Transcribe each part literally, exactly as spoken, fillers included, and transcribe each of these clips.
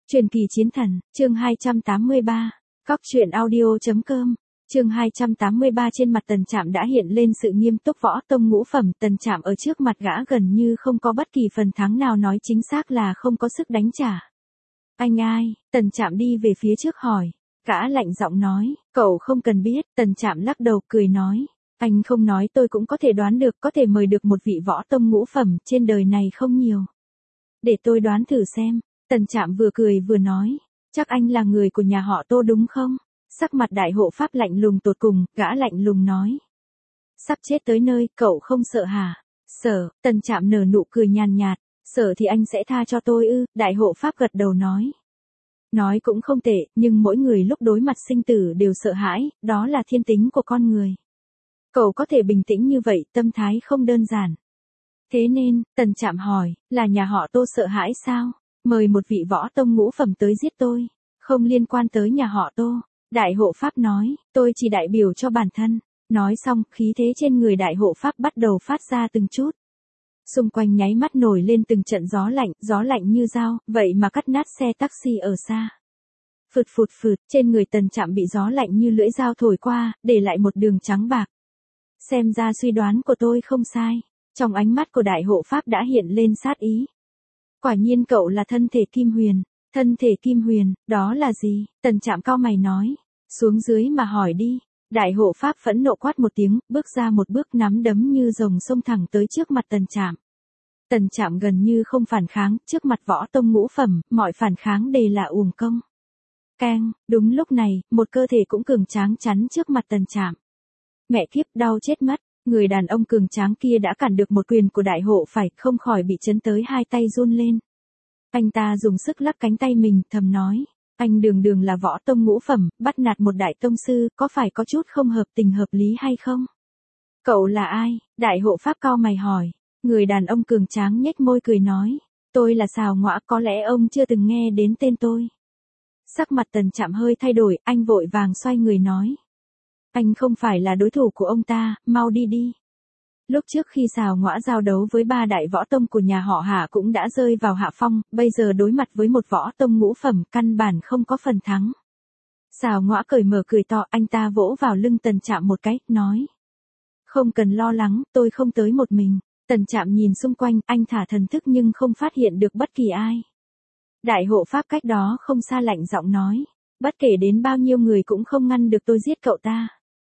Truyền kỳ chiến thần, chương hai trăm tám mươi ba. Cóc truyện audio.com. Chương hai trăm tám mươi ba. Trên mặt Tần Trạm đã hiện lên sự nghiêm túc. Võ tông ngũ phẩm. Tần Trạm ở trước mặt gã gần như không có bất kỳ phần thắng nào, nói chính xác là không có sức đánh trả. Anh ai? Tần Trạm đi về phía trước hỏi. Gã lạnh giọng nói, cậu không cần biết. Tần Trạm lắc đầu cười nói, anh không nói tôi cũng có thể đoán được, có thể mời được một vị võ tông ngũ phẩm trên đời này không nhiều. Để tôi đoán thử xem. Tần Trạm vừa cười vừa nói, chắc anh là người của nhà họ Tô đúng không? Sắc mặt đại hộ pháp lạnh lùng tột cùng, gã lạnh lùng nói. Sắp chết tới nơi, cậu không sợ hả? Sợ. Tần Trạm nở nụ cười nhàn nhạt, sợ thì anh sẽ tha cho tôi ư? Đại hộ pháp gật đầu nói. Nói cũng không tệ, nhưng mỗi người lúc đối mặt sinh tử đều sợ hãi, đó là thiên tính của con người. Cậu có thể bình tĩnh như vậy, tâm thái không đơn giản. Thế nên, Tần Trạm hỏi, là nhà họ Tô sợ hãi sao? Mời một vị võ tông ngũ phẩm tới giết tôi, không liên quan tới nhà họ Tô. Đại hộ pháp nói, tôi chỉ đại biểu cho bản thân. Nói xong, khí thế trên người đại hộ pháp bắt đầu phát ra từng chút. Xung quanh nháy mắt nổi lên từng trận gió lạnh, gió lạnh như dao, vậy mà cắt nát xe taxi ở xa. Phụt phụt phụt, trên người Tần Trạm bị gió lạnh như lưỡi dao thổi qua, để lại một đường trắng bạc. Xem ra suy đoán của tôi không sai. Trong ánh mắt của đại hộ pháp đã hiện lên sát ý. Quả nhiên cậu là thân thể kim huyền. Thân thể kim huyền, đó là gì? Tần Trạm cau mày nói. Xuống dưới mà hỏi đi. Đại hộ pháp phẫn nộ quát một tiếng, bước ra một bước, nắm đấm như rồng xông thẳng tới trước mặt Tần Trạm. Tần Trạm gần như không phản kháng, trước mặt võ tông ngũ phẩm, mọi phản kháng đều là uổng công. Keng, đúng lúc này, một cơ thể cũng cường tráng chắn trước mặt Tần Trạm. Mẹ kiếp, đau chết mất. Người đàn ông cường tráng kia đã cản được một quyền của đại hộ phải, không khỏi bị chấn tới hai tay run lên. Anh ta dùng sức lắc cánh tay mình, thầm nói, anh đường đường là võ tông ngũ phẩm, bắt nạt một đại tông sư, có phải có chút không hợp tình hợp lý hay không? Cậu là ai? Đại hộ pháp cau mày hỏi. Người đàn ông cường tráng nhếch môi cười nói, tôi là Sào Ngõa, có lẽ ông chưa từng nghe đến tên tôi. Sắc mặt Tần Trạm hơi thay đổi, anh vội vàng xoay người nói. Anh không phải là đối thủ của ông ta, mau đi đi. Lúc trước khi Sào Ngõa giao đấu với ba đại võ tông của nhà họ Hạ cũng đã rơi vào hạ phong, bây giờ đối mặt với một võ tông ngũ phẩm, căn bản không có phần thắng. Sào Ngõa cởi mở cười to, anh ta vỗ vào lưng Tần Trạm một cái, nói. Không cần lo lắng, tôi không tới một mình. Tần Trạm nhìn xung quanh, anh thả thần thức nhưng không phát hiện được bất kỳ ai. Đại hộ pháp cách đó không xa lạnh giọng nói. Bất kể đến bao nhiêu người cũng không ngăn được tôi giết cậu ta.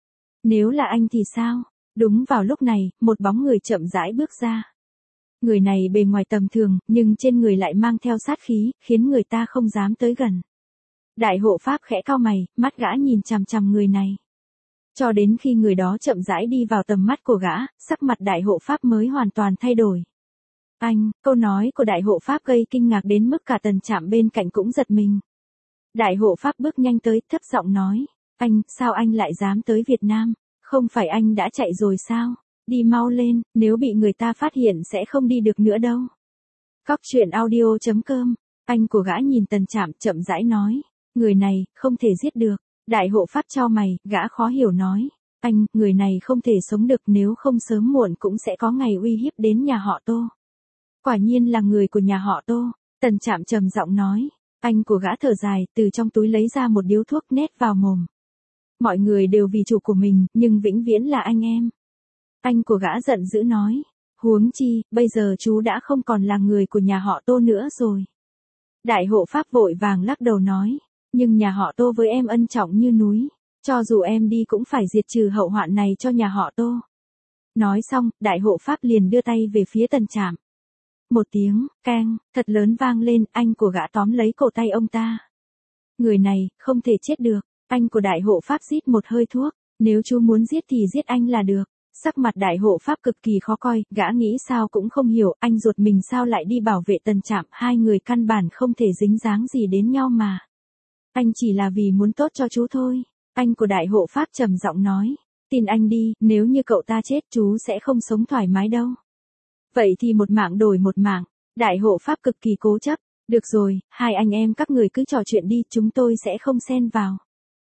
Nếu là anh thì sao? Đúng vào lúc này, một bóng người chậm rãi bước ra. Người này bề ngoài tầm thường, nhưng trên người lại mang theo sát khí, khiến người ta không dám tới gần. Đại hộ pháp khẽ cau mày, mắt gã nhìn chằm chằm người này. Cho đến khi người đó chậm rãi đi vào tầm mắt của gã, sắc mặt đại hộ pháp mới hoàn toàn thay đổi. Anh, câu nói của đại hộ pháp gây kinh ngạc đến mức cả Tần Trạm bên cạnh cũng giật mình. Đại hộ pháp bước nhanh tới, thấp giọng nói, anh, sao anh lại dám tới Việt Nam? Không phải anh đã chạy rồi sao? Đi mau lên, nếu bị người ta phát hiện sẽ không đi được nữa đâu. Cóc truyện audio.com. Anh của gã nhìn Tần Trạm chậm rãi nói, người này, không thể giết được. Đại hộ pháp chau mày, gã khó hiểu nói, anh, người này không thể sống được, nếu không sớm muộn cũng sẽ có ngày uy hiếp đến nhà họ Tô. Quả nhiên là người của nhà họ Tô. Tần Trạm trầm giọng nói. Anh của gã thở dài, từ trong túi lấy ra một điếu thuốc nhét vào mồm. Mọi người đều vì chủ của mình, nhưng vĩnh viễn là anh em. Anh của gã giận dữ nói. Huống chi, bây giờ chú đã không còn là người của nhà họ Tô nữa rồi. Đại hộ pháp vội vàng lắc đầu nói. Nhưng nhà họ Tô với em ân trọng như núi. Cho dù em đi cũng phải diệt trừ hậu hoạn này cho nhà họ Tô. Nói xong, đại hộ pháp liền đưa tay về phía Tần Trạm. Một tiếng, keng, thật lớn vang lên, anh của gã tóm lấy cổ tay ông ta. Người này, không thể chết được. Anh của đại hộ pháp rít một hơi thuốc. Nếu chú muốn giết thì giết anh là được. Sắc mặt đại hộ pháp cực kỳ khó coi, gã nghĩ sao cũng không hiểu, anh ruột mình sao lại đi bảo vệ Tần Trạm, hai người căn bản không thể dính dáng gì đến nhau mà. Anh chỉ là vì muốn tốt cho chú thôi. Anh của đại hộ pháp trầm giọng nói. Tin anh đi, nếu như cậu ta chết chú sẽ không sống thoải mái đâu. Vậy thì một mạng đổi một mạng. Đại hộ pháp cực kỳ cố chấp. Được rồi, hai anh em các người cứ trò chuyện đi, chúng tôi sẽ không xen vào.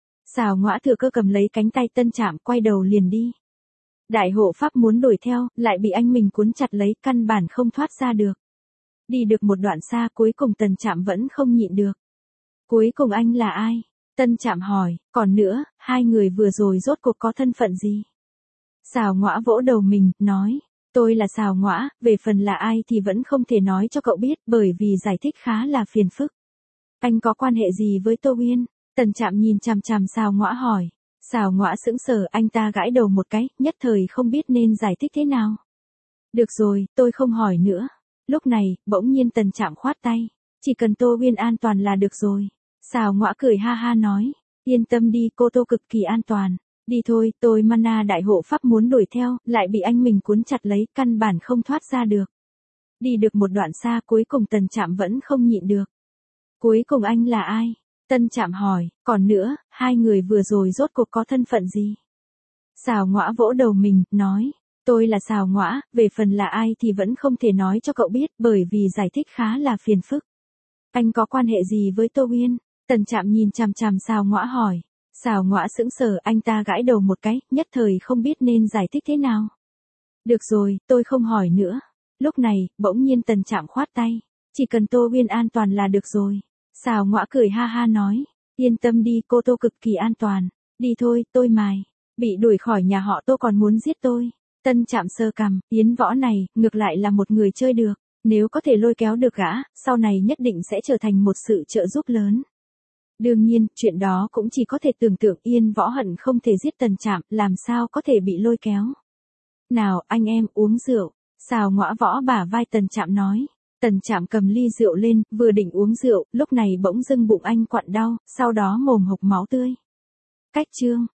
Sào Ngõa thừa cơ cầm lấy cánh tay Tần Trạm, quay đầu liền đi. Đại hộ pháp muốn đuổi theo, lại bị anh mình cuốn chặt lấy, căn bản không thoát ra được. Đi được một đoạn xa, cuối cùng Tần Trạm vẫn không nhịn được. Cuối cùng anh là ai? Tân Trạm hỏi, còn nữa, hai người vừa rồi rốt cuộc có thân phận gì? Sào Ngõa vỗ đầu mình, nói, tôi là Sào Ngõa, về phần là ai thì vẫn không thể nói cho cậu biết, bởi vì giải thích khá là phiền phức. Anh có quan hệ gì với Tô Uyên? Tân Trạm nhìn chằm chằm Sào Ngõa hỏi. Sào Ngõa sững sờ, anh ta gãi đầu một cái, nhất thời không biết nên giải thích thế nào. Được rồi, tôi không hỏi nữa. Lúc này, bỗng nhiên Tân Trạm khoát tay. Chỉ cần Tô Uyên an toàn là được rồi. Sào Ngõa cười ha ha nói. Yên tâm đi, cô Tô cực kỳ an toàn. Đi thôi, tôi Mana đại hộ pháp muốn đuổi theo, lại bị anh mình cuốn chặt lấy, căn bản không thoát ra được. Đi được một đoạn xa, cuối cùng Tân Trạm vẫn không nhịn được. Cuối cùng anh là ai? Tân Trạm hỏi, còn nữa, hai người vừa rồi rốt cuộc có thân phận gì? Sào Ngõa vỗ đầu mình, nói, tôi là Sào Ngõa, về phần là ai thì vẫn không thể nói cho cậu biết, bởi vì giải thích khá là phiền phức. Anh có quan hệ gì với Tô Uyên? Tân Trạm nhìn chằm chằm Sào Ngõa hỏi. Sào Ngõa sững sờ, anh ta gãi đầu một cái, nhất thời không biết nên giải thích thế nào. Được rồi, tôi không hỏi nữa. Lúc này, bỗng nhiên Tân Trạm khoát tay. Chỉ cần Tô Uyên an toàn là được rồi. Sào Ngõa cười ha ha nói. Yên tâm đi, cô Tô cực kỳ an toàn. Đi thôi, tôi mài. Bị đuổi khỏi nhà họ Tô còn muốn giết tôi. Tân Trạm sơ cằm, Yến Võ này, ngược lại là một người chơi được. Nếu có thể lôi kéo được gã, sau này nhất định sẽ trở thành một sự trợ giúp lớn. Đương nhiên, chuyện đó cũng chỉ có thể tưởng tượng. Yên Võ hận không thể giết Tân Trạm, làm sao có thể bị lôi kéo. Nào, anh em, uống rượu. Sào Ngõa võ bả vai Tân Trạm nói. Tân Trạm cầm ly rượu lên, vừa định uống rượu, lúc này bỗng dưng bụng anh quặn đau, sau đó mồm hộc máu tươi. Cách chương